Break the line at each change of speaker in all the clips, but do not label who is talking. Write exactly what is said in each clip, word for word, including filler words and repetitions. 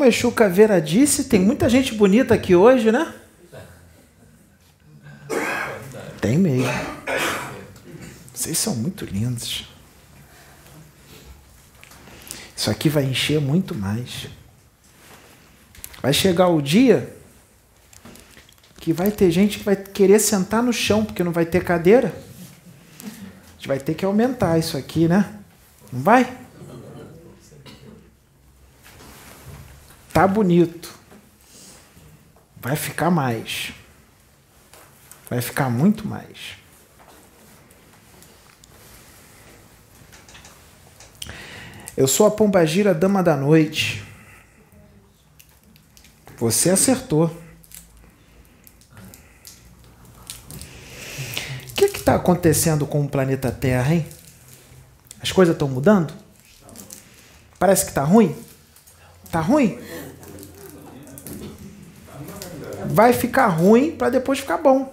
Exu Caveira disse, tem muita gente bonita aqui hoje, né? Tem mesmo. Vocês são muito lindos. Isso aqui vai encher muito mais. Vai chegar o dia que vai ter gente que vai querer sentar no chão, porque não vai ter cadeira. A gente vai ter que aumentar isso aqui, né? Não vai? Tá bonito. Vai ficar mais. Vai ficar muito mais. Eu sou a Pombagira, dama da noite. Você acertou. O que está acontecendo com o planeta Terra, hein? As coisas estão mudando? Parece que está ruim? Está ruim? Vai ficar ruim para depois ficar bom.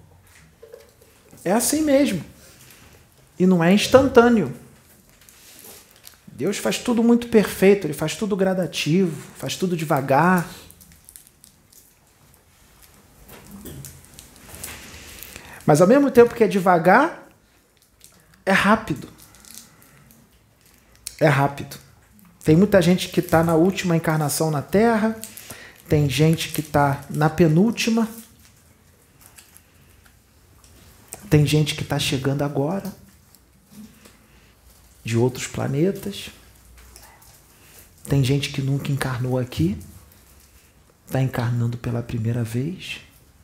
É assim mesmo. E não é instantâneo. Deus faz tudo muito perfeito, Ele faz tudo gradativo, faz tudo devagar. Mas ao mesmo tempo que é devagar, é rápido. É rápido. Tem muita gente que está na última encarnação na Terra, tem gente que está na penúltima, tem gente que está chegando agora, de outros planetas, tem gente que nunca encarnou aqui, está encarnando pela primeira vez.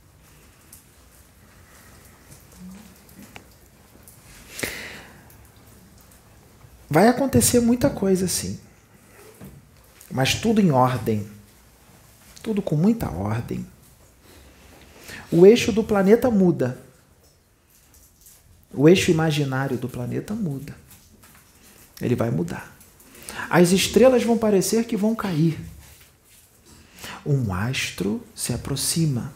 Vai acontecer muita coisa assim, mas tudo em ordem, tudo com muita ordem. O eixo do planeta muda, o eixo imaginário do planeta muda, ele vai mudar. As estrelas vão parecer que vão cair, um astro se aproxima.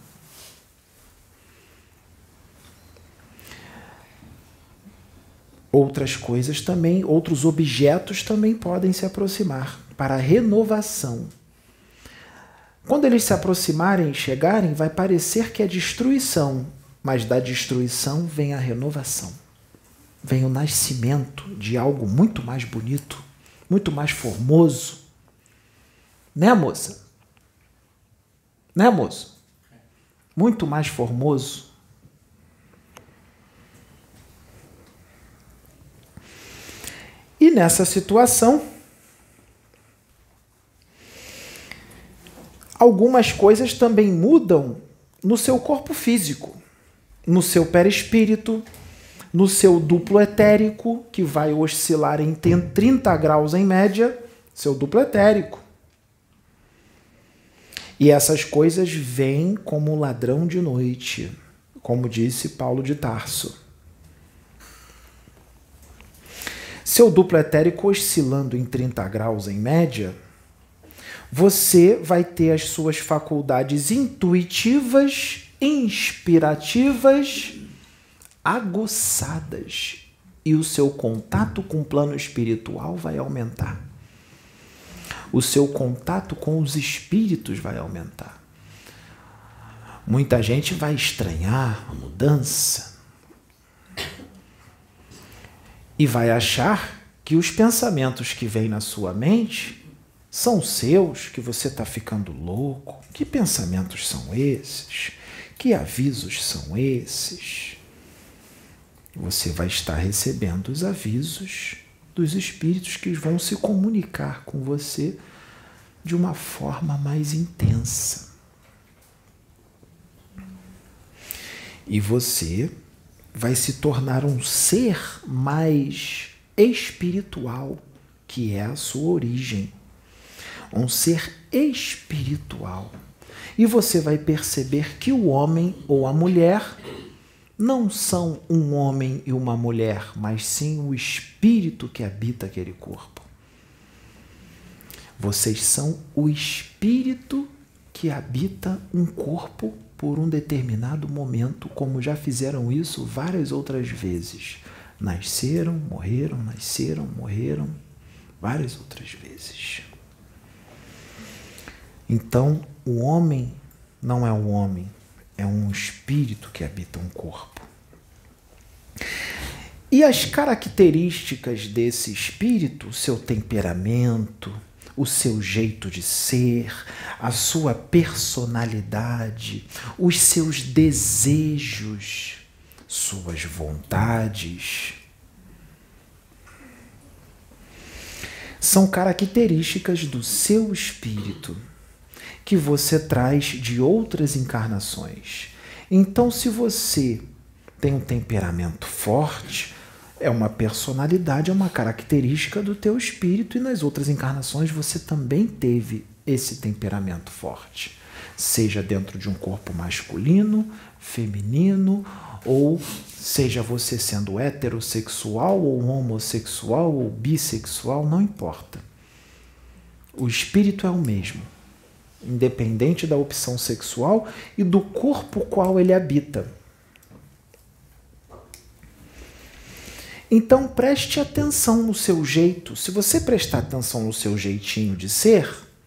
Outras coisas também, outros objetos também podem se aproximar para a renovação. Quando eles se aproximarem e chegarem, vai parecer que é destruição, mas da destruição vem a renovação. Vem o nascimento de algo muito mais bonito, muito mais formoso. Né, moça? Né, moço? Muito mais formoso. E nessa situação, algumas coisas também mudam no seu corpo físico, no seu perispírito, no seu duplo etérico, que vai oscilar em trinta graus em média, seu duplo etérico. E essas coisas vêm como ladrão de noite, como disse Paulo de Tarso. Seu duplo etérico oscilando em trinta graus em média, você vai ter as suas faculdades intuitivas, inspirativas, aguçadas. E o seu contato com o plano espiritual vai aumentar. O seu contato com os espíritos vai aumentar. Muita gente vai estranhar a mudança e vai achar que os pensamentos que vêm na sua mente são seus, que você está ficando louco. Que pensamentos são esses? Que avisos são esses? Você vai estar recebendo os avisos dos espíritos que vão se comunicar com você de uma forma mais intensa. E você vai se tornar um ser mais espiritual, que é a sua origem. Um ser espiritual. E você vai perceber que o homem ou a mulher não são um homem e uma mulher, mas sim o espírito que habita aquele corpo. Vocês são o espírito que habita um corpo por um determinado momento, como já fizeram isso várias outras vezes. Nasceram, morreram, nasceram, morreram, várias outras vezes. Então, o homem não é um homem, é um espírito que habita um corpo. E as características desse espírito, o seu temperamento, o seu jeito de ser, a sua personalidade, os seus desejos, suas vontades, são características do seu espírito que você traz de outras encarnações. Então, se você tem um temperamento forte, é uma personalidade, é uma característica do teu espírito, e nas outras encarnações você também teve esse temperamento forte, seja dentro de um corpo masculino, feminino, ou seja você sendo heterossexual ou homossexual ou bissexual, não importa. O espírito é o mesmo, independente da opção sexual e do corpo qual ele habita. Então preste atenção no seu jeito. Se você prestar atenção no seu jeitinho de ser,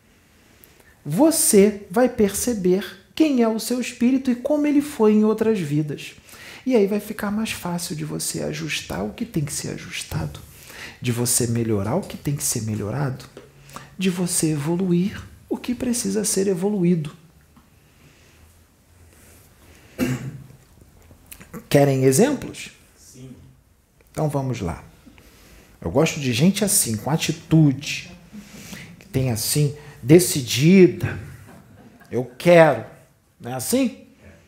você vai perceber quem é o seu espírito e como ele foi em outras vidas. E aí vai ficar mais fácil de você ajustar o que tem que ser ajustado, de você melhorar o que tem que ser melhorado, de você evoluir o que precisa ser evoluído. Querem exemplos?
Sim.
Então vamos lá. Eu gosto de gente assim, com atitude, que tem assim, decidida. Eu quero. Não é assim?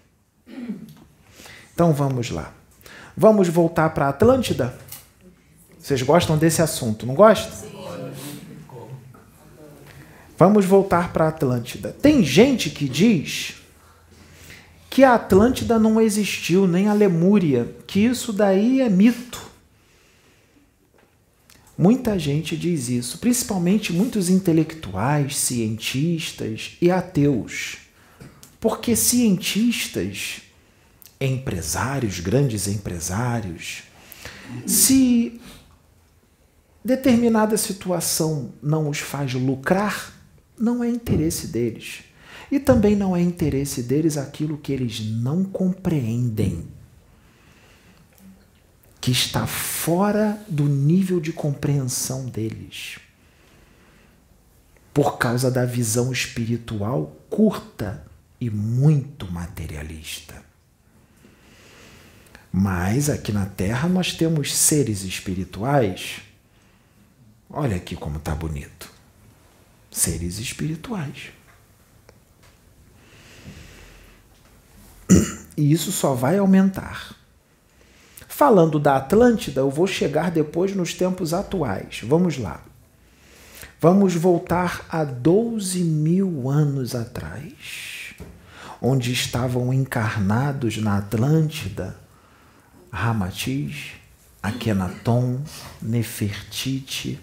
Então vamos lá. Vamos voltar para a Atlântida? Vocês gostam desse assunto, não gostam?
Sim.
Vamos voltar para a Atlântida. Tem gente que diz que a Atlântida não existiu, nem a Lemúria, que isso daí é mito. Muita gente diz isso, principalmente muitos intelectuais, cientistas e ateus. Porque cientistas, empresários, grandes empresários, se determinada situação não os faz lucrar, não é interesse deles. E também não é interesse deles aquilo que eles não compreendem, que está fora do nível de compreensão deles, por causa da visão espiritual curta e muito materialista. Mas aqui na Terra nós temos seres espirituais. Olha aqui como está bonito. Seres espirituais. E isso só vai aumentar. Falando da Atlântida, eu vou chegar depois nos tempos atuais. Vamos lá. Vamos voltar a doze mil anos atrás, onde estavam encarnados na Atlântida Ramatiz, Akenaton, Nefertiti,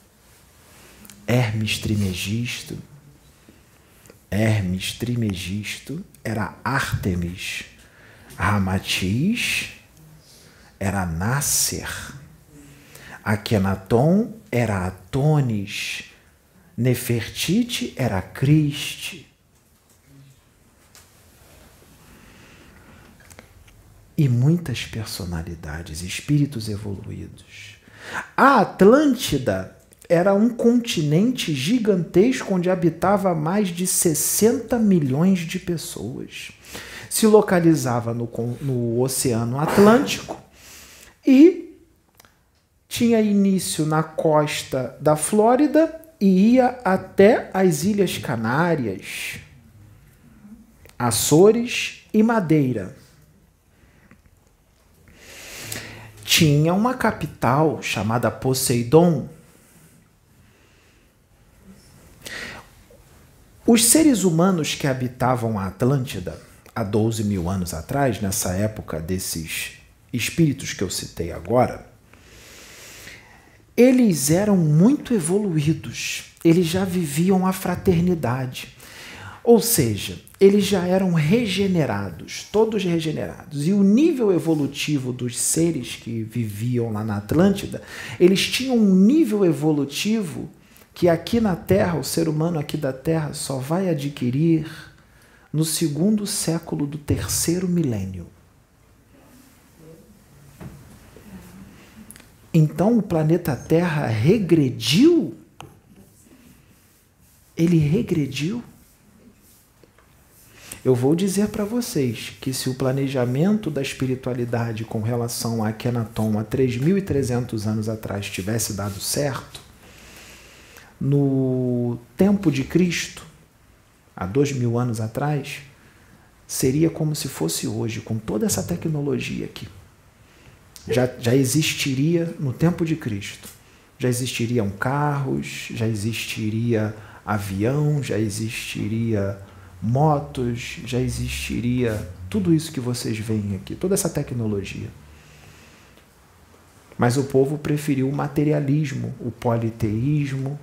Hermes Trimegisto. Hermes Trimegisto era Ártemis, Ramatiz era Nasser, Akenaton era Atonis, Nefertiti era Criste. E muitas personalidades, espíritos evoluídos. A Atlântida era um continente gigantesco onde habitava mais de sessenta milhões de pessoas. Se localizava no, no Oceano Atlântico e tinha início na costa da Flórida e ia até as Ilhas Canárias, Açores e Madeira. Tinha uma capital chamada Poseidon. Os seres humanos que habitavam a Atlântida há doze mil anos atrás, nessa época desses espíritos que eu citei agora, eles eram muito evoluídos, eles já viviam a fraternidade. Ou seja, eles já eram regenerados, todos regenerados. E o nível evolutivo dos seres que viviam lá na Atlântida, eles tinham um nível evolutivo que aqui na Terra, o ser humano aqui da Terra só vai adquirir no segundo século do terceiro milênio. Então o planeta Terra regrediu? Ele regrediu? Eu vou dizer para vocês que se o planejamento da espiritualidade com relação a Akenaton há três mil e trezentos anos atrás tivesse dado certo, no tempo de Cristo, há dois mil anos atrás, seria como se fosse hoje, com toda essa tecnologia aqui. Já, já existiria no tempo de Cristo. Já existiriam carros, já existiria avião, já existiria motos, já existiria tudo isso que vocês veem aqui, toda essa tecnologia. Mas o povo preferiu o materialismo, o politeísmo,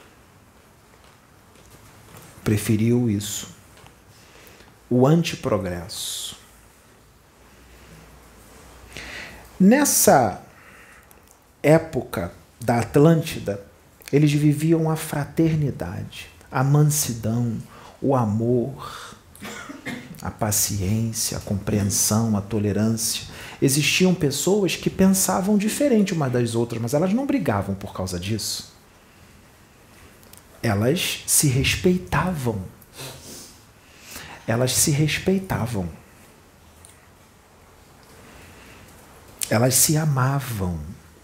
preferiu isso, o antiprogresso. Nessa época da Atlântida, eles viviam a fraternidade, a mansidão, o amor, a paciência, a compreensão, a tolerância. Existiam pessoas que pensavam diferente umas das outras, mas elas não brigavam por causa disso. Elas se respeitavam. Elas se respeitavam. Elas se amavam.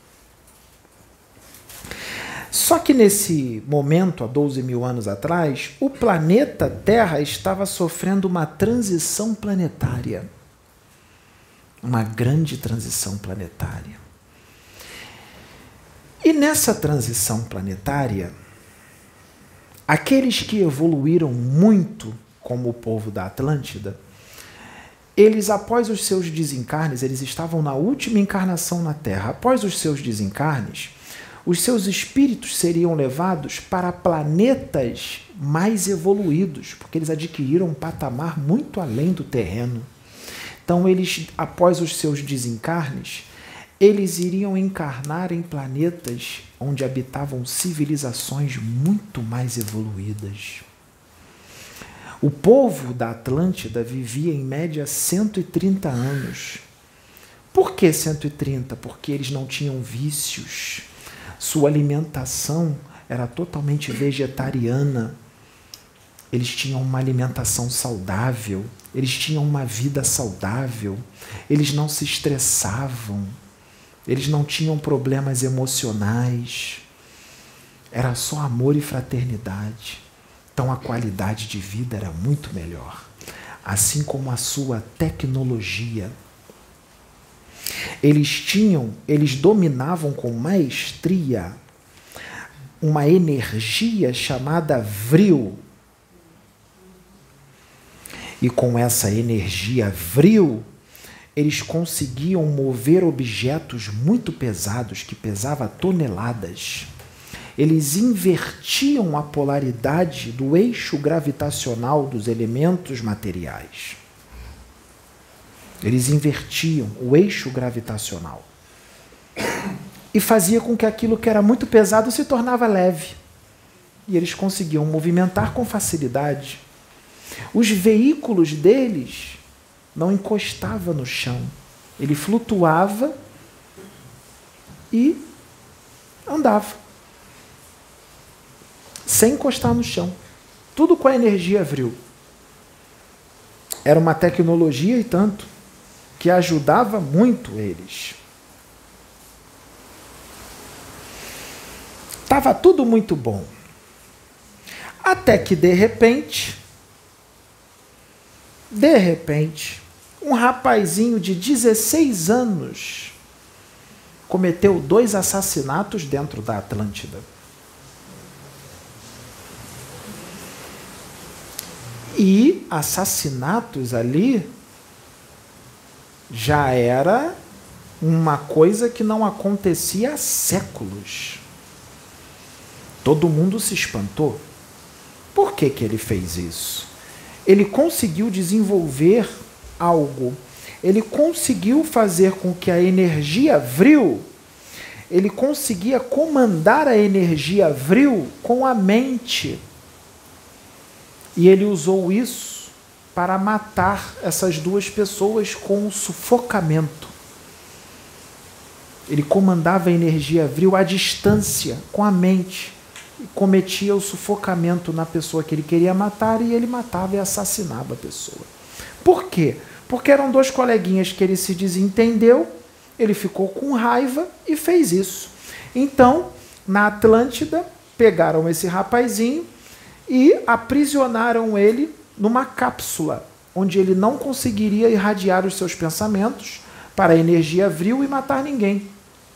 Só que nesse momento, há doze mil anos atrás, o planeta Terra estava sofrendo uma transição planetária. Uma grande transição planetária. E nessa transição planetária, aqueles que evoluíram muito, como o povo da Atlântida, eles, após os seus desencarnes, eles estavam na última encarnação na Terra. Após os seus desencarnes, os seus espíritos seriam levados para planetas mais evoluídos, porque eles adquiriram um patamar muito além do terreno. Então, eles, após os seus desencarnes, eles iriam encarnar em planetas onde habitavam civilizações muito mais evoluídas. O povo da Atlântida vivia em média cento e trinta anos. Por que cento e trinta? Porque eles não tinham vícios. Sua alimentação era totalmente vegetariana. Eles tinham uma alimentação saudável. Eles tinham uma vida saudável. Eles não se estressavam. Eles não tinham problemas emocionais. Era só amor e fraternidade. Então a qualidade de vida era muito melhor. Assim como a sua tecnologia. Eles tinham, eles dominavam com maestria uma energia chamada vril. E com essa energia vril, eles conseguiam mover objetos muito pesados, que pesavam toneladas. Eles invertiam a polaridade do eixo gravitacional dos elementos materiais. Eles invertiam o eixo gravitacional. E fazia com que aquilo que era muito pesado se tornava leve. E eles conseguiam movimentar com facilidade. Os veículos deles não encostavam no chão. Ele flutuava e andava. Sem encostar no chão. Tudo com a energia vril. Era uma tecnologia e tanto que ajudava muito eles. Estava tudo muito bom. Até que, de repente, de repente, um rapazinho de dezesseis anos cometeu dois assassinatos dentro da Atlântida. E assassinatos ali já era uma coisa que não acontecia há séculos. Todo mundo se espantou. Por que que ele fez isso? Ele conseguiu desenvolver algo. Ele conseguiu fazer com que a energia vril ele conseguia comandar a energia vril com a mente. E ele usou isso para matar essas duas pessoas com o sufocamento. Ele comandava a energia vril à distância, com a mente, e cometia o sufocamento na pessoa que ele queria matar, e ele matava e assassinava a pessoa. Por quê? Porque eram dois coleguinhas que ele se desentendeu, ele ficou com raiva e fez isso. Então, na Atlântida, pegaram esse rapazinho e aprisionaram ele numa cápsula, onde ele não conseguiria irradiar os seus pensamentos para a energia vril e matar ninguém.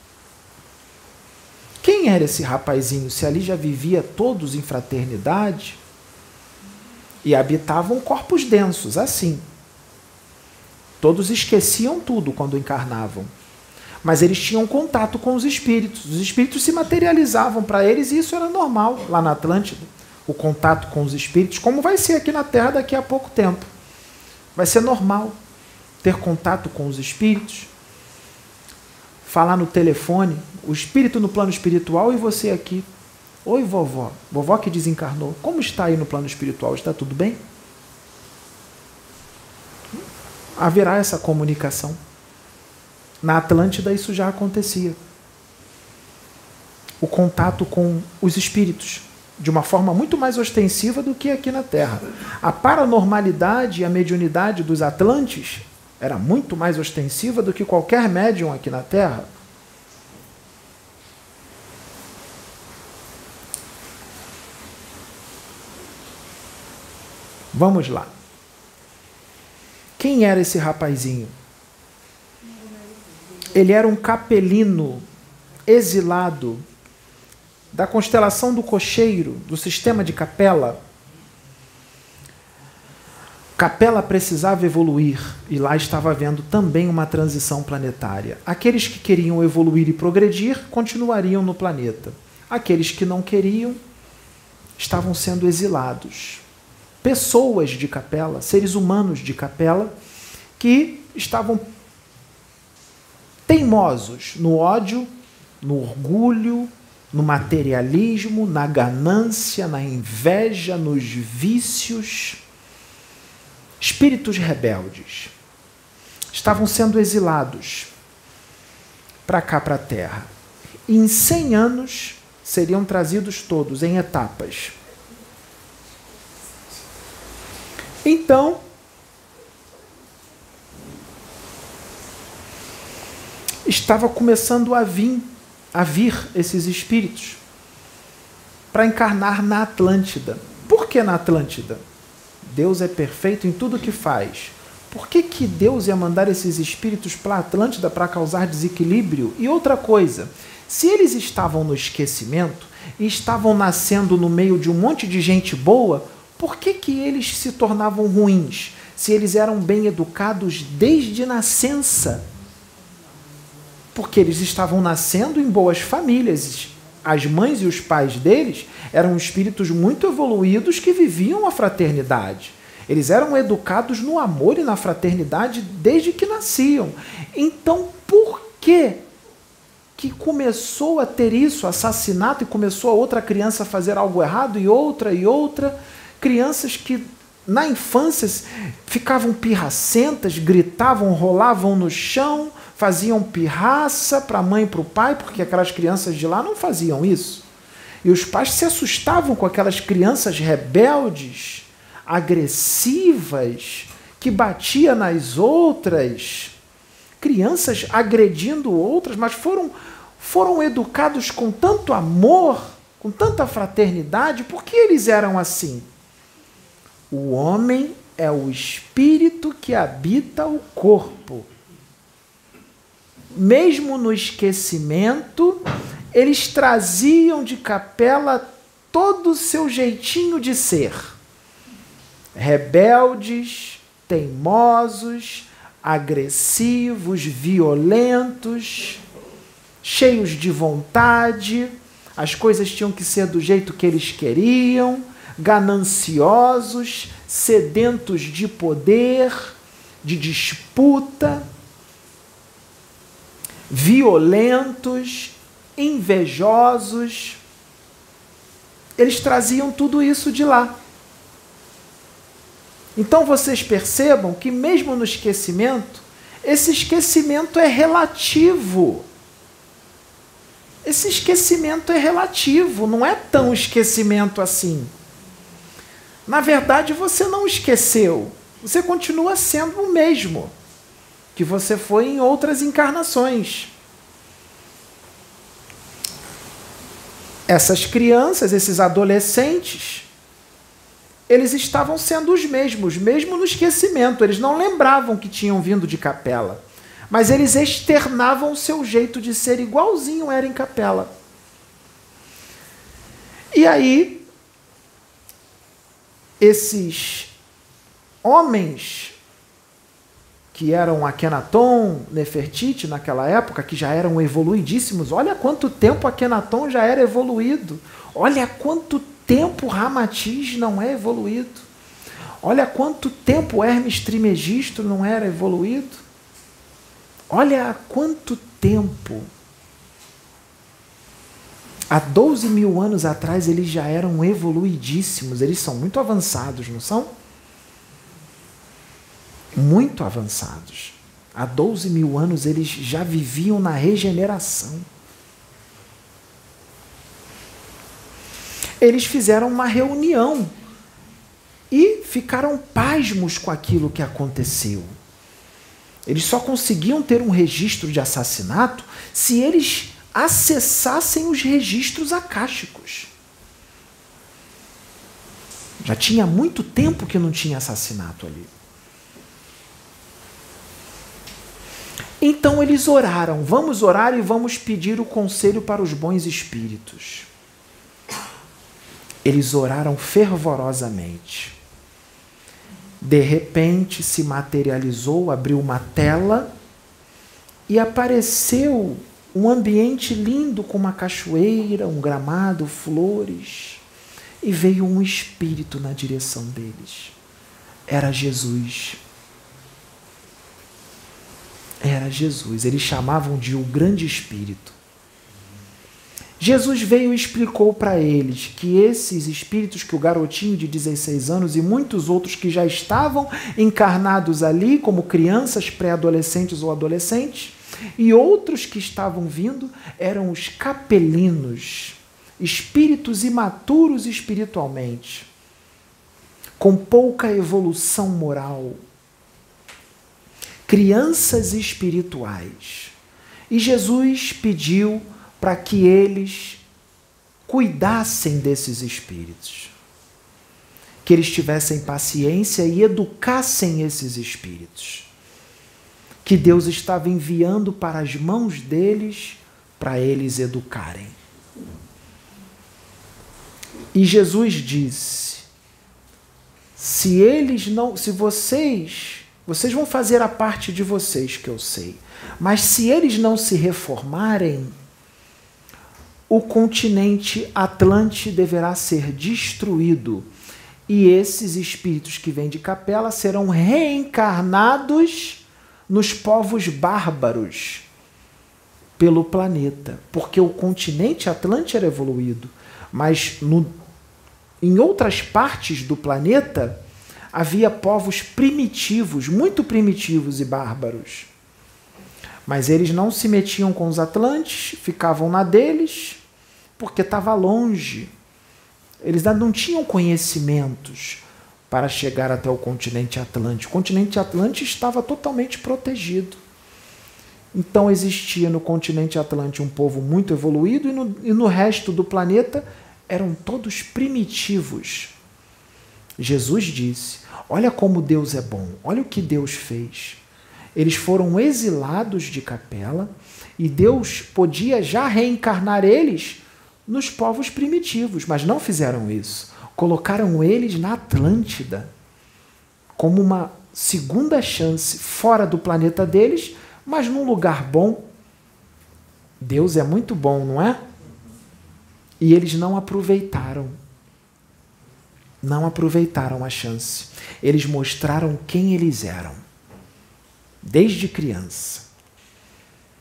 Quem era esse rapazinho? Se ali já vivia todos em fraternidade e habitavam corpos densos, assim. Todos esqueciam tudo quando encarnavam. Mas eles tinham contato com os espíritos. Os espíritos se materializavam para eles e isso era normal lá na Atlântida. O contato com os espíritos, como vai ser aqui na Terra daqui a pouco tempo. Vai ser normal ter contato com os espíritos, falar no telefone, o espírito no plano espiritual e você aqui. Oi, vovó. Vovó que desencarnou. Como está aí no plano espiritual? Está tudo bem? Haverá essa comunicação. Na Atlântida isso já acontecia. O contato com os espíritos, de uma forma muito mais ostensiva do que aqui na Terra. A paranormalidade e a mediunidade dos Atlantes era muito mais ostensiva do que qualquer médium aqui na Terra. Vamos lá. Quem era esse rapazinho? Ele era um capelino exilado da constelação do Cocheiro, do sistema de Capela. Capela precisava evoluir e lá estava havendo também uma transição planetária. Aqueles que queriam evoluir e progredir continuariam no planeta. Aqueles que não queriam estavam sendo exilados. Pessoas de Capela, seres humanos de Capela, que estavam teimosos no ódio, no orgulho, no materialismo, na ganância, na inveja, nos vícios. Espíritos rebeldes estavam sendo exilados para cá, para a Terra. E em cem anos seriam trazidos todos em etapas. Então, estava começando a vir, a vir esses espíritos para encarnar na Atlântida. Por que na Atlântida? Deus é perfeito em tudo que faz. Por que que Deus ia mandar esses espíritos para a Atlântida para causar desequilíbrio? E outra coisa, se eles estavam no esquecimento e estavam nascendo no meio de um monte de gente boa, por que que eles se tornavam ruins? Se eles eram bem educados desde nascença. Porque eles estavam nascendo em boas famílias. As mães e os pais deles eram espíritos muito evoluídos que viviam a fraternidade. Eles eram educados no amor e na fraternidade desde que nasciam. Então, por que que começou a ter isso, assassinato, e começou a outra criança a fazer algo errado, e outra, e outra? Crianças que na infância ficavam pirracentas, gritavam, rolavam no chão, faziam pirraça para a mãe e para o pai, porque aquelas crianças de lá não faziam isso. E os pais se assustavam com aquelas crianças rebeldes, agressivas, que batia nas outras, crianças agredindo outras, mas foram, foram educados com tanto amor, com tanta fraternidade. Por que eles eram assim? O homem é o espírito que habita o corpo. Mesmo no esquecimento, eles traziam de Capela todo o seu jeitinho de ser. Rebeldes, teimosos, agressivos, violentos, cheios de vontade, as coisas tinham que ser do jeito que eles queriam, gananciosos, sedentos de poder, de disputa, violentos, invejosos. Eles traziam tudo isso de lá. Então vocês percebam que mesmo no esquecimento, esse esquecimento é relativo. Esse esquecimento é relativo, não é tão esquecimento assim. Na verdade, você não esqueceu. Você continua sendo o mesmo que você foi em outras encarnações. Essas crianças, esses adolescentes, eles estavam sendo os mesmos, mesmo no esquecimento. Eles não lembravam que tinham vindo de Capela, mas eles externavam o seu jeito de ser igualzinho era em Capela. E aí, esses homens que eram Akenaton, Nefertiti naquela época, que já eram evoluidíssimos, olha quanto tempo Akenaton já era evoluído, olha quanto tempo Ramatiz não é evoluído, olha quanto tempo Hermes Trismegisto não era evoluído, olha há quanto tempo. Há doze mil anos atrás eles já eram evoluidíssimos, eles são muito avançados, não são? Muito avançados. Há doze mil anos eles já viviam na regeneração. Eles fizeram uma reunião e ficaram pasmos com aquilo que aconteceu. Eles só conseguiam ter um registro de assassinato se eles acessassem os registros akáshicos. Já tinha muito tempo que não tinha assassinato ali. Então eles oraram, vamos orar e vamos pedir o conselho para os bons espíritos. Eles oraram fervorosamente. De repente se materializou, abriu uma tela e apareceu um ambiente lindo com uma cachoeira, um gramado, flores. E veio um espírito na direção deles. Era Jesus. Era Jesus. Eles chamavam de o grande espírito. Jesus veio e explicou para eles que esses espíritos, que o garotinho de dezesseis anos e muitos outros que já estavam encarnados ali como crianças, pré-adolescentes ou adolescentes, e outros que estavam vindo, eram os capelinos, espíritos imaturos espiritualmente, com pouca evolução moral, crianças espirituais. E Jesus pediu para que eles cuidassem desses espíritos, que eles tivessem paciência e educassem esses espíritos, que Deus estava enviando para as mãos deles para eles educarem. E Jesus disse: se eles não, se vocês Vocês vão fazer a parte de vocês, que eu sei. Mas se eles não se reformarem, o continente Atlante deverá ser destruído. E esses espíritos que vêm de Capela serão reencarnados nos povos bárbaros pelo planeta. Porque o continente Atlante era evoluído. Mas no, em outras partes do planeta havia povos primitivos, muito primitivos e bárbaros. Mas eles não se metiam com os atlantes, ficavam na deles, porque estava longe. Eles não tinham conhecimentos para chegar até o continente Atlântico. O continente Atlântico estava totalmente protegido. Então existia no continente Atlântico um povo muito evoluído e no, e no resto do planeta eram todos primitivos. Jesus disse: olha como Deus é bom, olha o que Deus fez. Eles foram exilados de Capela e Deus podia já reencarnar eles nos povos primitivos, mas não fizeram isso. Colocaram eles na Atlântida como uma segunda chance, fora do planeta deles, mas num lugar bom. Deus é muito bom, não é? E eles não aproveitaram. Não aproveitaram a chance. Eles mostraram quem eles eram, desde criança.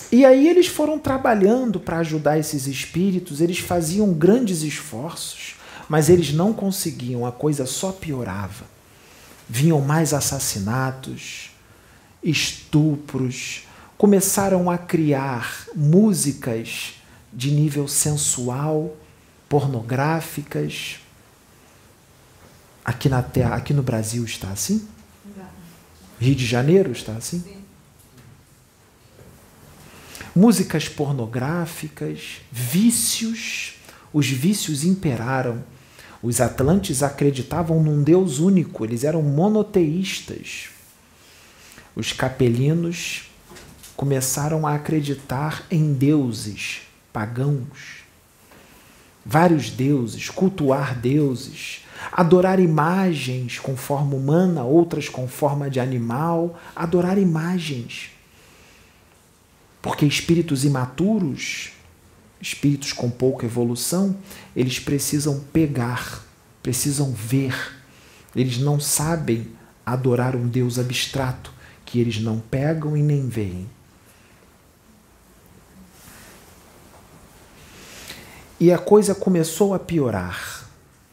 E aí eles foram trabalhando para ajudar esses espíritos, eles faziam grandes esforços, mas eles não conseguiam, a coisa só piorava. Vinham mais assassinatos, estupros, começaram a criar músicas de nível sensual, pornográficas. Aqui na terra, aqui no Brasil está assim? Rio de Janeiro está assim? Sim. Músicas pornográficas, vícios, os vícios imperaram. Os atlantes acreditavam num Deus único, eles eram monoteístas. Os capelinos começaram a acreditar em deuses pagãos, vários deuses, cultuar deuses, adorar imagens com forma humana, outras com forma de animal, adorar imagens. Porque espíritos imaturos, espíritos com pouca evolução, eles precisam pegar, precisam ver. Eles não sabem adorar um Deus abstrato, que eles não pegam e nem veem. E a coisa começou a piorar.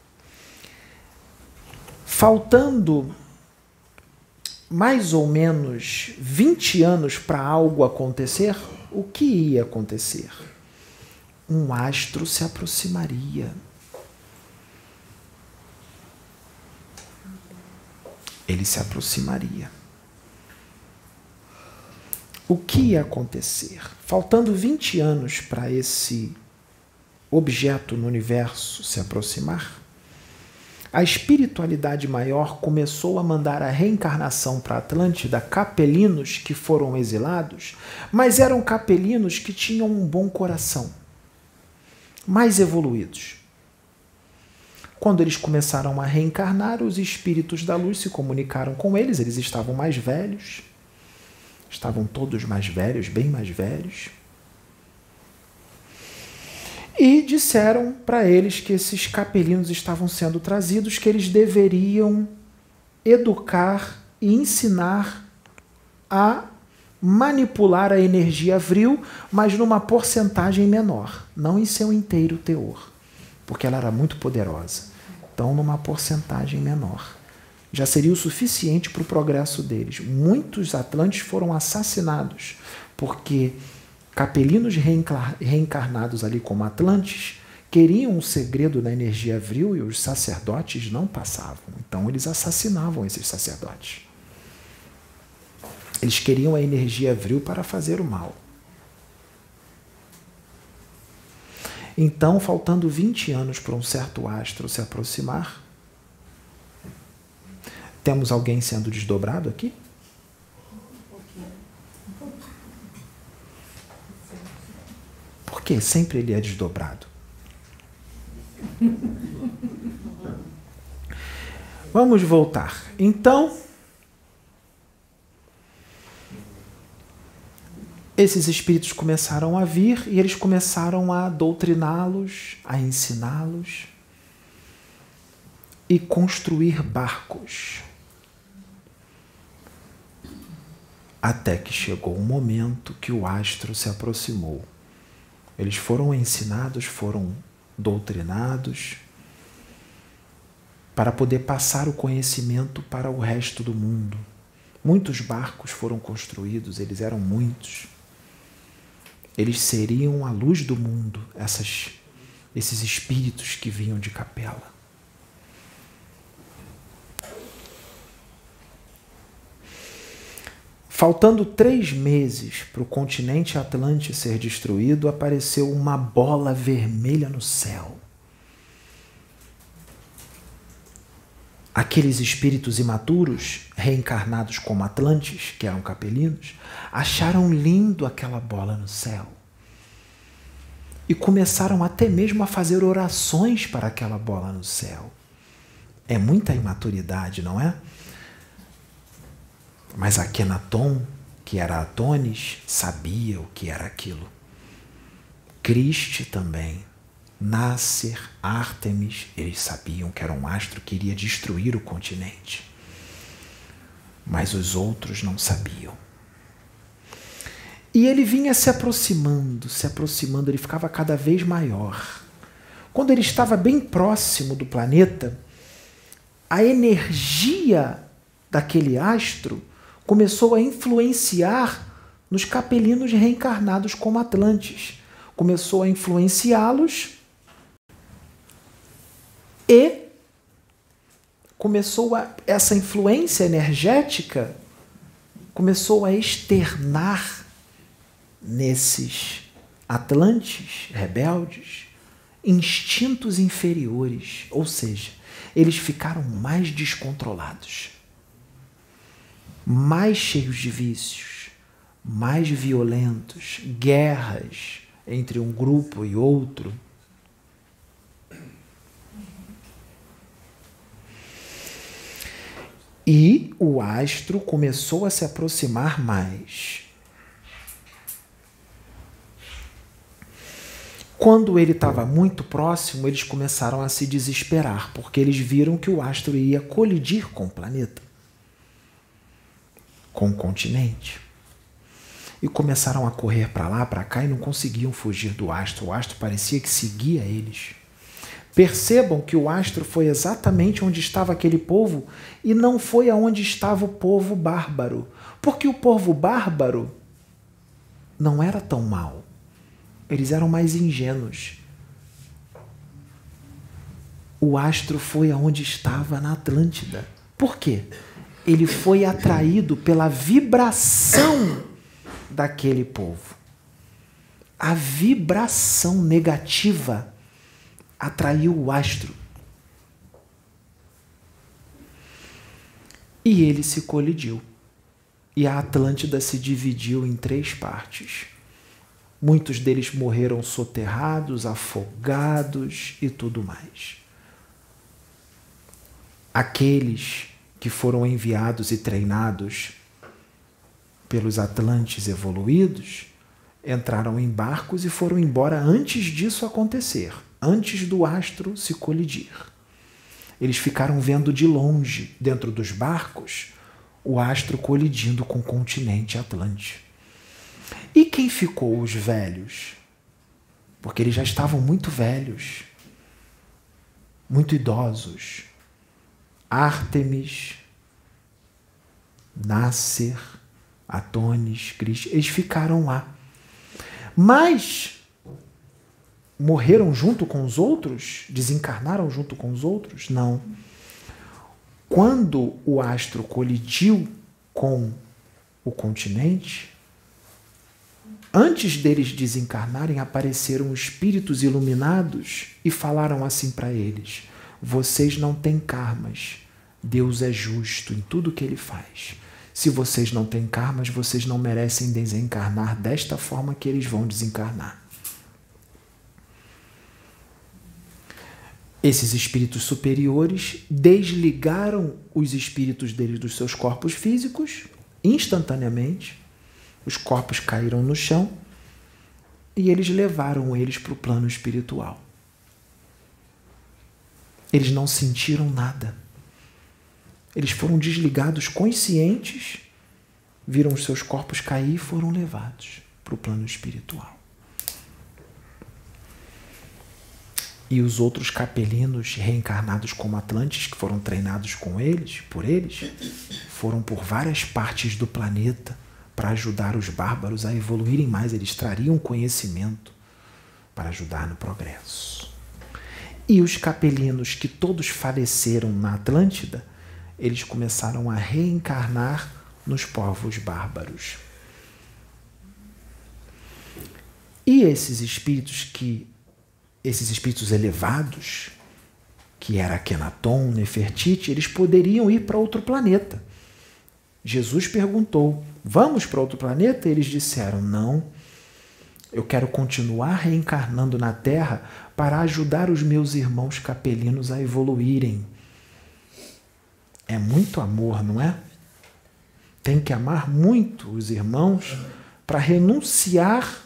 Faltando mais ou menos vinte anos para algo acontecer, o que ia acontecer? Um astro se aproximaria. Ele se aproximaria. O que ia acontecer? Faltando vinte anos para esse objeto no universo se aproximar, a espiritualidade maior começou a mandar a reencarnação para a Atlântida capelinos que foram exilados, mas eram capelinos que tinham um bom coração, mais evoluídos. Quando eles começaram a reencarnar, os espíritos da luz se comunicaram com eles, eles estavam mais velhos, estavam todos mais velhos, bem mais velhos, e disseram para eles que esses capelinos estavam sendo trazidos, que eles deveriam educar e ensinar a manipular a energia vril, mas numa porcentagem menor, não em seu inteiro teor, porque ela era muito poderosa. Então, numa porcentagem menor. Já seria o suficiente para o progresso deles. Muitos atlantes foram assassinados, porque capelinos reencarnados ali como atlantes queriam um segredo na energia vril e os sacerdotes não passavam. Então eles assassinavam esses sacerdotes. Eles queriam a energia vril para fazer o mal. Então, faltando vinte anos para um certo astro se aproximar, temos alguém sendo desdobrado aqui? Por que sempre ele é desdobrado? Vamos voltar. Então, esses espíritos começaram a vir e eles começaram a doutriná-los, a ensiná-los e construir barcos. Até que chegou um momento que o astro se aproximou. Eles foram ensinados, foram doutrinados para poder passar o conhecimento para o resto do mundo. Muitos barcos foram construídos, eles eram muitos. Eles seriam a luz do mundo, essas, esses espíritos que vinham de Capela. Faltando três meses para o continente Atlântico ser destruído, apareceu uma bola vermelha no céu. Aqueles espíritos imaturos, reencarnados como Atlantes, que eram capelinos, acharam lindo aquela bola no céu. E começaram até mesmo a fazer orações para aquela bola no céu. É muita imaturidade, não é? Mas Akenaton, que era Atones, sabia o que era aquilo. Criste também. Nasser, Ártemis, eles sabiam que era um astro que iria destruir o continente. Mas os outros não sabiam. E ele vinha se aproximando, se aproximando, ele ficava cada vez maior. Quando ele estava bem próximo do planeta, a energia daquele astro começou a influenciar nos capelinos reencarnados como Atlantes. Começou a influenciá-los e começou a, essa influência energética começou a externar nesses Atlantes rebeldes instintos inferiores, ou seja, eles ficaram mais descontrolados, mais cheios de vícios, mais violentos, guerras entre um grupo e outro. E o astro começou a se aproximar mais. Quando ele estava muito próximo, eles começaram a se desesperar, porque eles viram que o astro ia colidir com o planeta, com o continente. E começaram a correr para lá, para cá, e não conseguiam fugir do astro. O astro parecia que seguia eles. Percebam que o astro foi exatamente onde estava aquele povo e não foi aonde estava o povo bárbaro. Porque o povo bárbaro não era tão mau. Eles eram mais ingênuos. O astro foi aonde estava na Atlântida. Por quê? Ele foi atraído pela vibração daquele povo. A vibração negativa atraiu o astro. E ele se colidiu. E a Atlântida se dividiu em três partes. Muitos deles morreram soterrados, afogados e tudo mais. Aqueles que foram enviados e treinados pelos Atlantes evoluídos entraram em barcos e foram embora antes disso acontecer, antes do astro se colidir. Eles ficaram vendo de longe, dentro dos barcos, o astro colidindo com o continente Atlântico. E quem ficou? Os velhos. Porque eles já estavam muito velhos, muito idosos. Ártemis, Nasser, Atones, Cristo, eles ficaram lá. Mas morreram junto com os outros? Desencarnaram junto com os outros? Não. Quando o astro colidiu com o continente, antes deles desencarnarem, apareceram espíritos iluminados e falaram assim para eles: vocês não têm karmas, Deus é justo em tudo que ele faz. Se vocês não têm karmas, vocês não merecem desencarnar desta forma que eles vão desencarnar. Esses espíritos superiores desligaram os espíritos deles dos seus corpos físicos instantaneamente. Os corpos caíram no chão e eles levaram eles para o plano espiritual. Eles não sentiram nada. Eles foram desligados conscientes, viram os seus corpos cair e foram levados para o plano espiritual. E os outros capelinos reencarnados como Atlantes, que foram treinados com eles, por eles, foram por várias partes do planeta para ajudar os bárbaros a evoluírem mais. Eles trariam conhecimento para ajudar no progresso. E os capelinos que todos faleceram na Atlântida, eles começaram a reencarnar nos povos bárbaros. E esses espíritos que esses espíritos elevados, que era Akenaton, Nefertiti, eles poderiam ir para outro planeta. Jesus perguntou: vamos para outro planeta? Eles disseram: não, eu quero continuar reencarnando na Terra para ajudar os meus irmãos capelinos a evoluírem. É muito amor, não é? Tem que amar muito os irmãos para renunciar,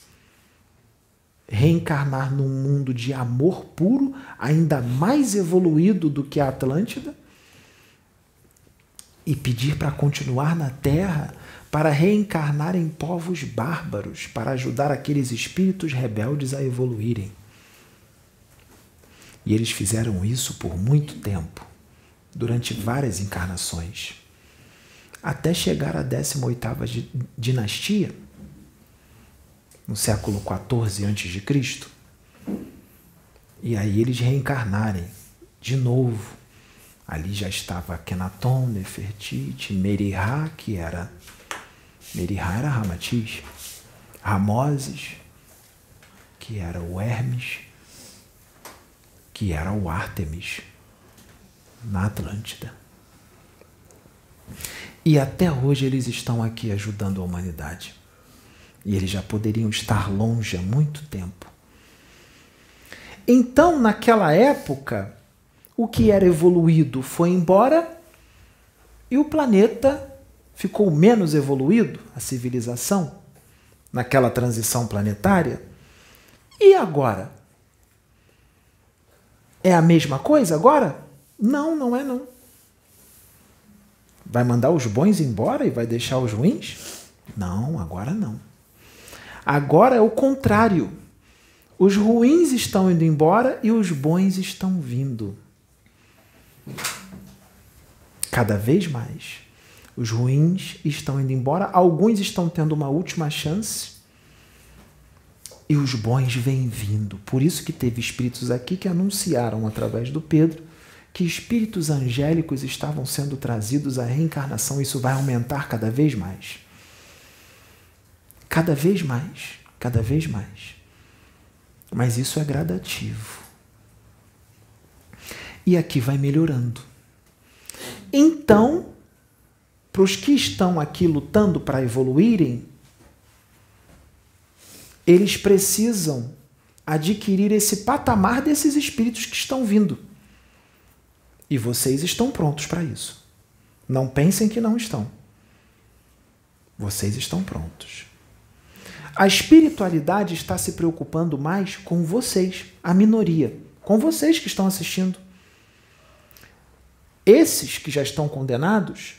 reencarnar num mundo de amor puro, ainda mais evoluído do que a Atlântida, e pedir para continuar na Terra para reencarnar em povos bárbaros, para ajudar aqueles espíritos rebeldes a evoluírem. E eles fizeram isso por muito tempo, durante várias encarnações, até chegar à décima oitava dinastia, no século quatorze antes de Cristo. E aí eles reencarnarem de novo. Ali já estava Akenaton, Nefertiti, Merihá, que era... Merihá era Ramatiz. Ramoses, que era o Hermes, que era o Ártemis, na Atlântida. E até hoje eles estão aqui ajudando a humanidade. E eles já poderiam estar longe há muito tempo. Então, naquela época, o que era evoluído foi embora e o planeta ficou menos evoluído, a civilização, naquela transição planetária. E agora? É a mesma coisa agora? Não, não é não. Vai mandar os bons embora e vai deixar os ruins? Não, agora não. Agora é o contrário. Os ruins estão indo embora e os bons estão vindo. Cada vez mais. Os ruins estão indo embora, alguns estão tendo uma última chance e os bons vêm vindo. Por isso que teve espíritos aqui que anunciaram através do Pedro que espíritos angélicos estavam sendo trazidos à reencarnação. Isso vai aumentar cada vez mais. Cada vez mais. Cada vez mais. Mas isso é gradativo. E aqui vai melhorando. Então, para os que estão aqui lutando para evoluírem, eles precisam adquirir esse patamar desses espíritos que estão vindo. E vocês estão prontos para isso. Não pensem que não estão. Vocês estão prontos. A espiritualidade está se preocupando mais com vocês, a minoria, com vocês que estão assistindo. Esses que já estão condenados,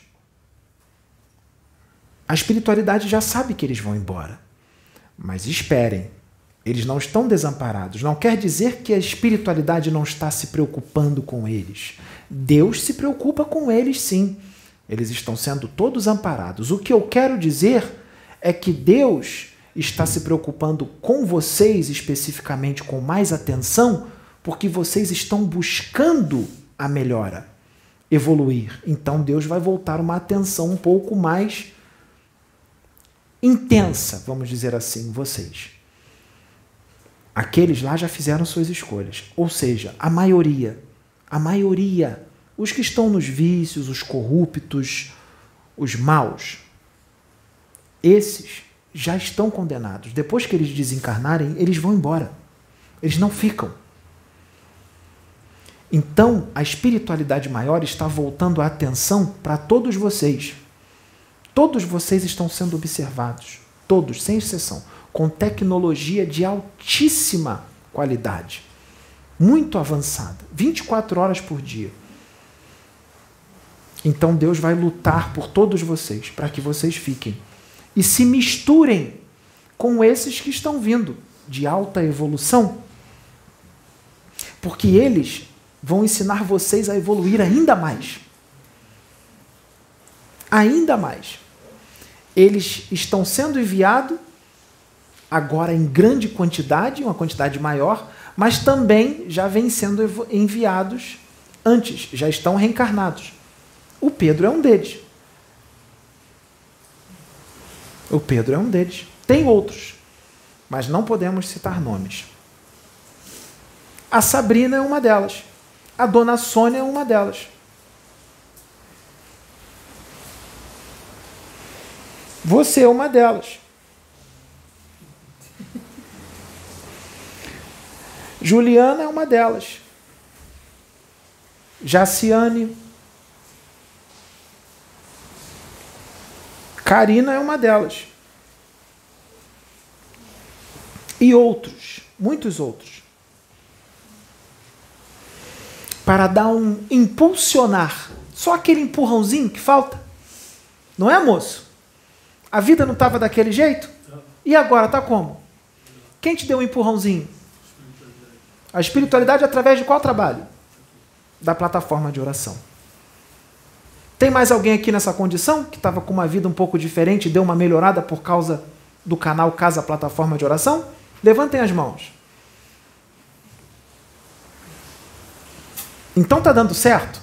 a espiritualidade já sabe que eles vão embora. Mas esperem, eles não estão desamparados. Não quer dizer que a espiritualidade não está se preocupando com eles. Deus se preocupa com eles, sim. Eles estão sendo todos amparados. O que eu quero dizer é que Deus está se preocupando com vocês, especificamente com mais atenção, porque vocês estão buscando a melhora, evoluir. Então Deus vai voltar uma atenção um pouco mais intensa, vamos dizer assim, em vocês. Aqueles lá já fizeram suas escolhas. Ou seja, a maioria, a maioria, os que estão nos vícios, os corruptos, os maus, esses já estão condenados. Depois que eles desencarnarem, eles vão embora. Eles não ficam. Então, a espiritualidade maior está voltando a atenção para todos vocês. Todos vocês estão sendo observados. Todos, sem exceção. Com tecnologia de altíssima qualidade. Muito avançada. vinte e quatro horas por dia. Então, Deus vai lutar por todos vocês, para que vocês fiquem. E se misturem com esses que estão vindo de alta evolução, porque eles vão ensinar vocês a evoluir ainda mais. Ainda mais. Eles estão sendo enviados agora em grande quantidade, uma quantidade maior, mas também já vêm sendo enviados antes, já estão reencarnados. O Pedro é um deles. O Pedro é um deles. Tem outros, mas não podemos citar nomes. A Sabrina é uma delas. A Dona Sônia é uma delas. Você é uma delas. Juliana é uma delas. Jaciane. Karina é uma delas. E outros, muitos outros. Para dar um impulsionar, só aquele empurrãozinho que falta. Não é, moço? A vida não estava daquele jeito? E agora está como? Quem te deu um empurrãozinho? A espiritualidade através de qual trabalho? Da plataforma de oração. Tem mais alguém aqui nessa condição que estava com uma vida um pouco diferente e deu uma melhorada por causa do canal Casa Plataforma de Oração? Levantem as mãos. Então está dando certo?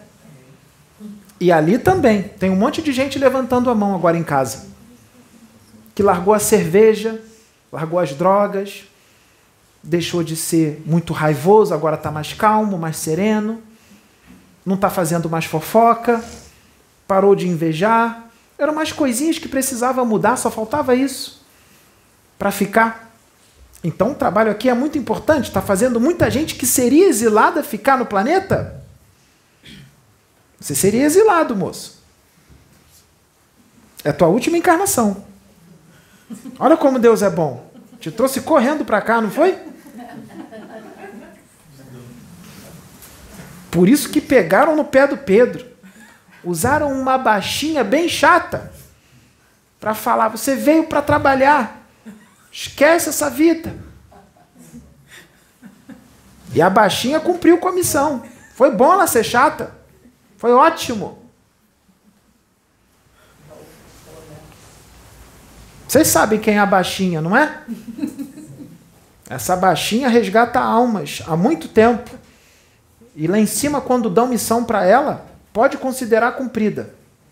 E ali também. Tem um monte de gente levantando a mão agora em casa. Que largou a cerveja, largou as drogas, deixou de ser muito raivoso, agora está mais calmo, mais sereno, não está fazendo mais fofoca, parou de invejar. Eram umas coisinhas que precisava mudar, só faltava isso para ficar. Então o trabalho aqui é muito importante, está fazendo muita gente que seria exilada ficar no planeta. Você seria exilado, moço. É a tua última encarnação. Olha como Deus é bom. Te trouxe correndo para cá, não foi? Por isso que pegaram no pé do Pedro. Usaram uma baixinha bem chata para falar, você veio para trabalhar. Esquece essa vida. E a baixinha cumpriu com a missão. Foi bom ela ser chata. Foi ótimo. Vocês sabem quem é a baixinha, não é? Essa baixinha resgata almas há muito tempo. E lá em cima, quando dão missão para ela, pode considerar cumprida.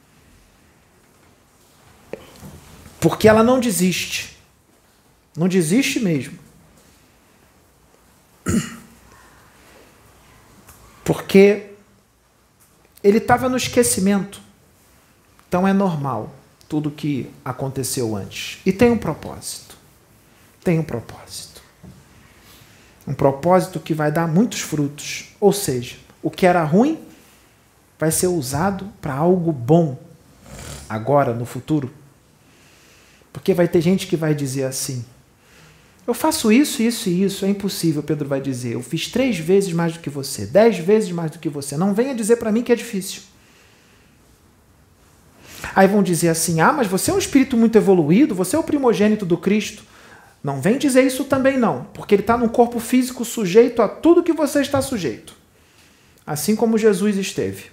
Porque ela não desiste. Não desiste mesmo. Porque ele estava no esquecimento. Então é normal tudo que aconteceu antes. E tem um propósito. Tem um propósito. Um propósito que vai dar muitos frutos. Ou seja, o que era ruim vai ser usado para algo bom agora, no futuro. Porque vai ter gente que vai dizer assim, eu faço isso, isso e isso, é impossível, Pedro vai dizer. Eu fiz três vezes mais do que você, dez vezes mais do que você. Não venha dizer para mim que é difícil. Aí vão dizer assim, ah, mas você é um espírito muito evoluído, você é o primogênito do Cristo. Não vem dizer isso também não, porque ele está num corpo físico sujeito a tudo que você está sujeito. Assim como Jesus esteve.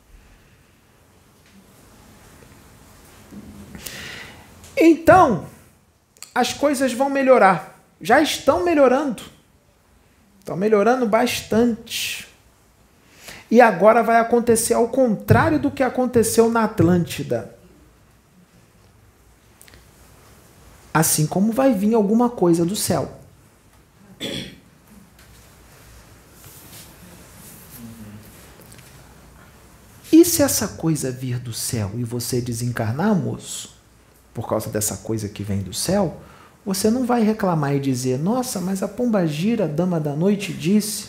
Então, as coisas vão melhorar. Já estão melhorando. Estão melhorando bastante. E agora vai acontecer ao contrário do que aconteceu na Atlântida. Assim como vai vir alguma coisa do céu. E se essa coisa vir do céu e você desencarnar, moço, por causa dessa coisa que vem do céu, você não vai reclamar e dizer, nossa, mas a Pombagira, a dama da noite, disse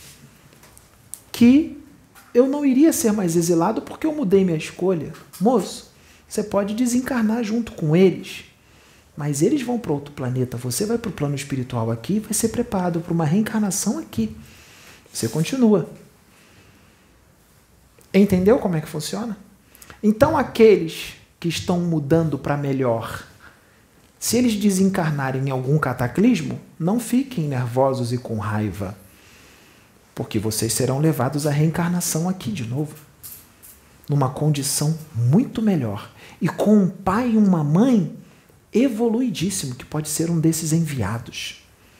que eu não iria ser mais exilado porque eu mudei minha escolha. Moço, você pode desencarnar junto com eles, mas eles vão para outro planeta, você vai para o plano espiritual aqui e vai ser preparado para uma reencarnação aqui. Você continua. Entendeu como é que funciona? Então, aqueles que estão mudando para melhor, se eles desencarnarem em algum cataclismo, não fiquem nervosos e com raiva, porque vocês serão levados à reencarnação aqui de novo, numa condição muito melhor, e com um pai e uma mãe evoluidíssimo, que pode ser um desses enviados.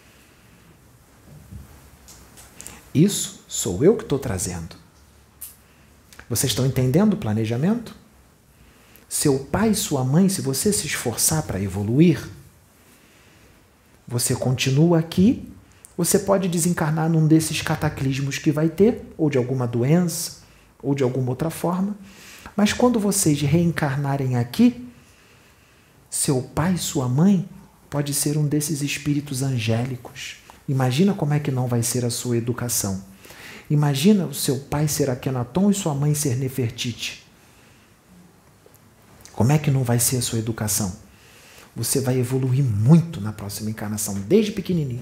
Isso sou eu que estou trazendo. Vocês estão entendendo o planejamento? Seu pai e sua mãe, se você se esforçar para evoluir, você continua aqui, você pode desencarnar num desses cataclismos que vai ter, ou de alguma doença, ou de alguma outra forma, mas quando vocês reencarnarem aqui, seu pai e sua mãe pode ser um desses espíritos angélicos. Imagina como é que não vai ser a sua educação. Imagina o seu pai ser Akenaton e sua mãe ser Nefertiti. Como é que não vai ser a sua educação? Você vai evoluir muito na próxima encarnação, desde pequenininho.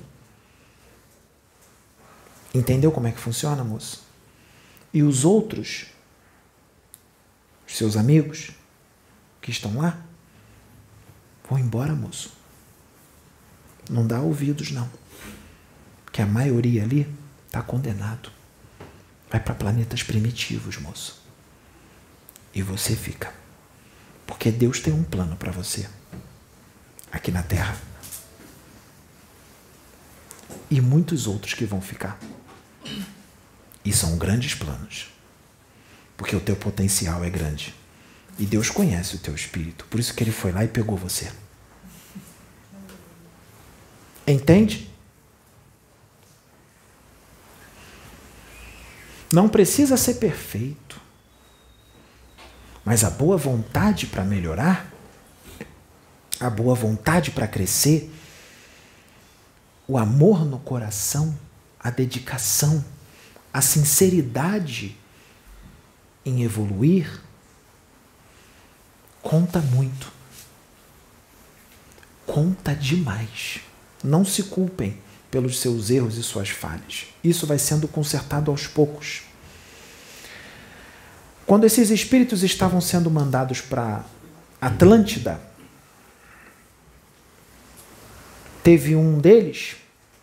Entendeu como é que funciona, moço? E os outros, os seus amigos que estão lá, Vão embora, moço. Não dá ouvidos, não. Que a maioria ali está condenado. Vai para planetas primitivos, moço. E você fica. Porque Deus tem um plano para você. Aqui na Terra. E muitos outros que vão ficar. E são grandes planos. Porque o teu potencial é grande. E Deus conhece o teu espírito. Por isso que Ele foi lá e pegou você. Entende? Não precisa ser perfeito. Mas a boa vontade para melhorar, a boa vontade para crescer, o amor no coração, a dedicação, a sinceridade em evoluir, conta muito. Conta demais. Não se culpem pelos seus erros e suas falhas. Isso vai sendo consertado aos poucos. Quando esses espíritos estavam sendo mandados para Atlântida, teve um deles,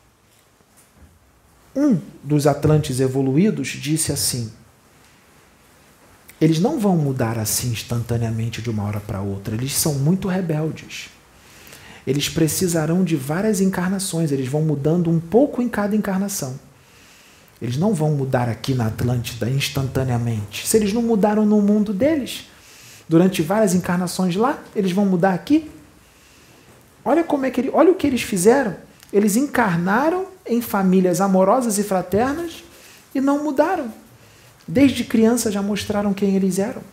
um dos Atlantes evoluídos, disse assim: eles não vão mudar assim instantaneamente de uma hora para outra, eles são muito rebeldes. Eles precisarão de várias encarnações, eles vão mudando um pouco em cada encarnação. Eles não vão mudar aqui na Atlântida instantaneamente. Se eles não mudaram no mundo deles, durante várias encarnações lá, eles vão mudar aqui? Olha como é que ele, olha o que eles fizeram. Eles encarnaram em famílias amorosas e fraternas e não mudaram. Desde criança já mostraram quem eles eram.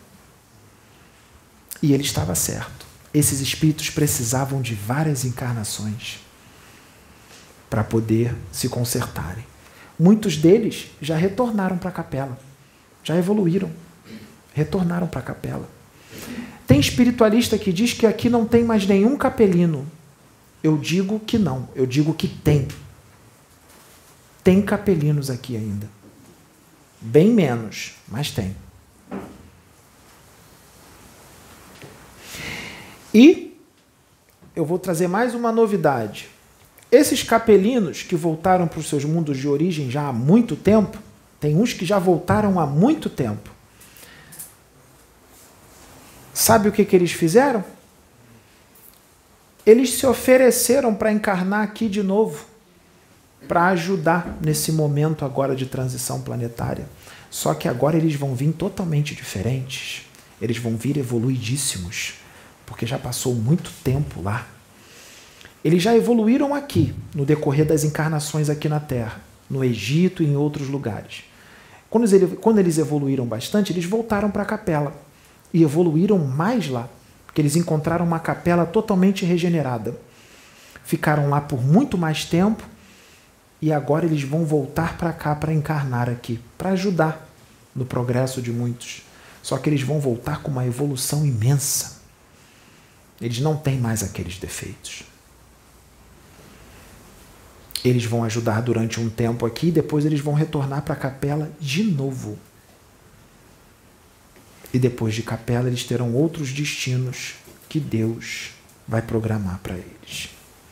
E ele estava certo. Esses espíritos precisavam de várias encarnações para poder se consertarem. Muitos deles já retornaram para a capela. Já evoluíram. Retornaram para a capela. Tem espiritualista que diz que aqui não tem mais nenhum capelino. Eu digo que não. Eu digo que tem. Tem capelinos aqui ainda. Bem menos, mas tem. E eu vou trazer mais uma novidade. Esses capelinos que voltaram para os seus mundos de origem já há muito tempo, tem uns que já voltaram há muito tempo. Sabe o que, que eles fizeram? Eles se ofereceram para encarnar aqui de novo, para ajudar nesse momento agora de transição planetária. Só que agora eles vão vir totalmente diferentes. Eles vão vir evoluidíssimos, porque já passou muito tempo lá. Eles já evoluíram aqui, no decorrer das encarnações aqui na Terra, no Egito e em outros lugares. Quando eles, quando eles evoluíram bastante, eles voltaram para a capela e evoluíram mais lá, porque eles encontraram uma capela totalmente regenerada. Ficaram lá por muito mais tempo e agora eles vão voltar para cá para encarnar aqui, para ajudar no progresso de muitos. Só que eles vão voltar com uma evolução imensa. Eles não têm mais aqueles defeitos. Eles vão ajudar durante um tempo aqui e depois eles vão retornar para a capela de novo. E depois de capela eles terão outros destinos que Deus vai programar para eles.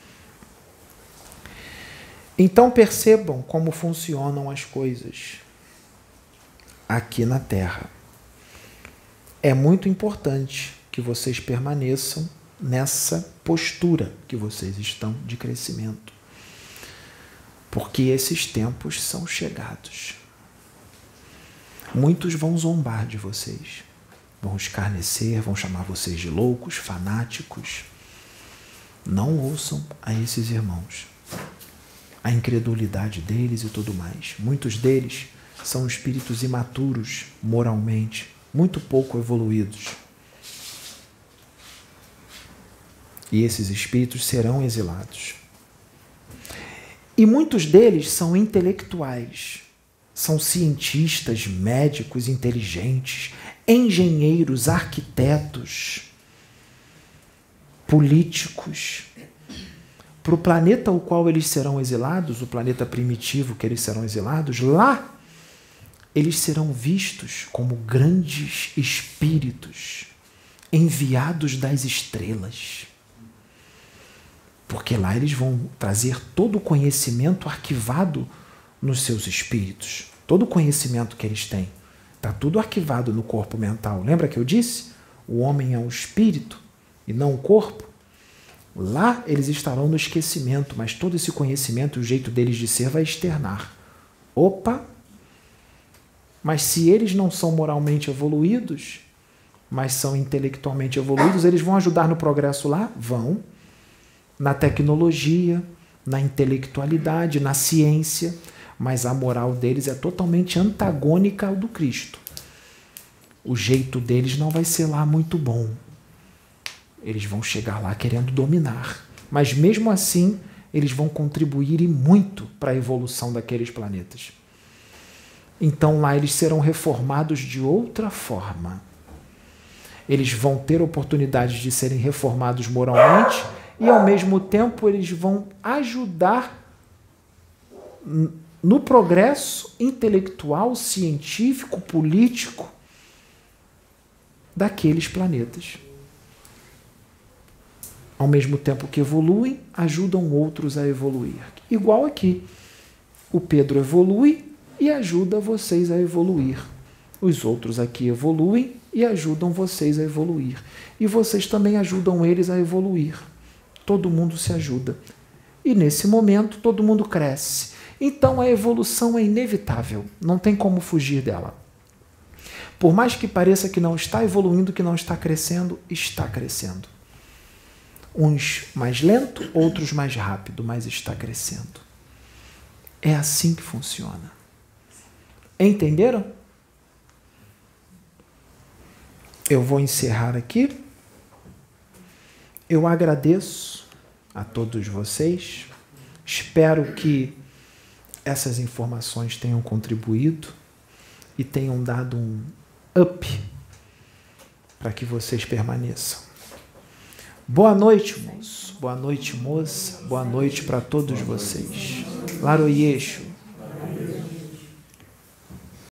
Então percebam como funcionam as coisas aqui na Terra. É muito importante que vocês permaneçam nessa postura que vocês estão de crescimento. Porque esses tempos são chegados. Muitos vão zombar de vocês, vão escarnecer, vão chamar vocês de loucos, fanáticos. Não ouçam a esses irmãos. A incredulidade deles e tudo mais. Muitos deles são espíritos imaturos moralmente, muito pouco evoluídos. E esses espíritos serão exilados. E muitos deles são intelectuais, são cientistas, médicos inteligentes, engenheiros, arquitetos, políticos. Para o planeta ao qual eles serão exilados, o planeta primitivo que eles serão exilados, lá eles serão vistos como grandes espíritos enviados das estrelas. Porque lá eles vão trazer todo o conhecimento arquivado nos seus espíritos. Todo o conhecimento que eles têm. Está tudo arquivado no corpo mental. Lembra que eu disse? O homem é um espírito e não um corpo. Lá eles estarão no esquecimento, mas todo esse conhecimento, o jeito deles de ser, vai externar. Opa! Mas se eles não são moralmente evoluídos, mas são intelectualmente evoluídos, eles vão ajudar no progresso lá? Vão. Na tecnologia, na intelectualidade, na ciência, mas a moral deles é totalmente antagônica ao do Cristo. O jeito deles não vai ser lá muito bom. Eles vão chegar lá querendo dominar. Mas mesmo assim, eles vão contribuir e muito para a evolução daqueles planetas. Então lá eles serão reformados de outra forma. Eles vão ter oportunidade de serem reformados moralmente e, ao mesmo tempo, eles vão ajudar no progresso intelectual, científico, político daqueles planetas. Ao mesmo tempo que evoluem, ajudam outros a evoluir. Igual aqui. O Pedro evolui e ajuda vocês a evoluir. Os outros aqui evoluem e ajudam vocês a evoluir. E vocês também ajudam eles a evoluir. Todo mundo se ajuda. E nesse momento, todo mundo cresce. Então a evolução é inevitável. Não tem como fugir dela. Por mais que pareça que não está evoluindo, que não está crescendo, está crescendo. Uns mais lento, outros mais rápido, mas está crescendo. É assim que funciona. Entenderam? Eu vou encerrar aqui. Eu agradeço a todos vocês. Espero que essas informações tenham contribuído e tenham dado um up para que vocês permaneçam. Boa noite, moço. Boa noite, moça. Boa noite para todos vocês. Laroyeixo.